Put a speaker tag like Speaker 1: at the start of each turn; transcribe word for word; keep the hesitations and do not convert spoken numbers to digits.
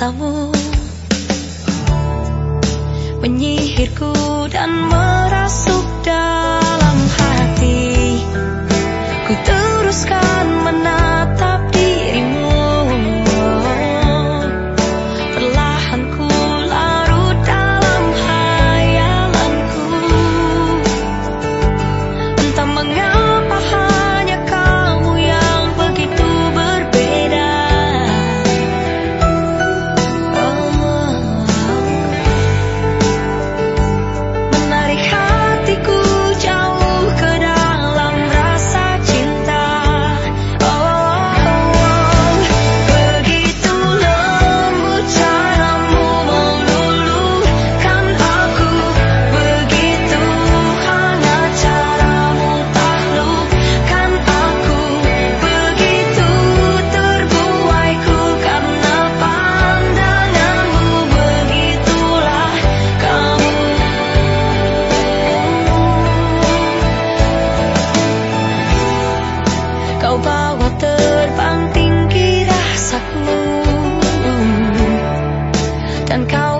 Speaker 1: matamu menyihirku dan merasuk dalam hati. Ku teruskan menatap dirimu, perlahan ku larut dalam hayalanku. Entah mengapa hanya kamu yang begitu berbeda. Oh, menarik hatiku jauh ke dalam rasa cinta. Oh, begitu lembut caramu meluluhkan aku, begitu hangat caramu taklukkan aku, begitu terbuaiku karena pandanganmu, begitulah kamu. Kau bawa terbang tinggi rasaku, dan kau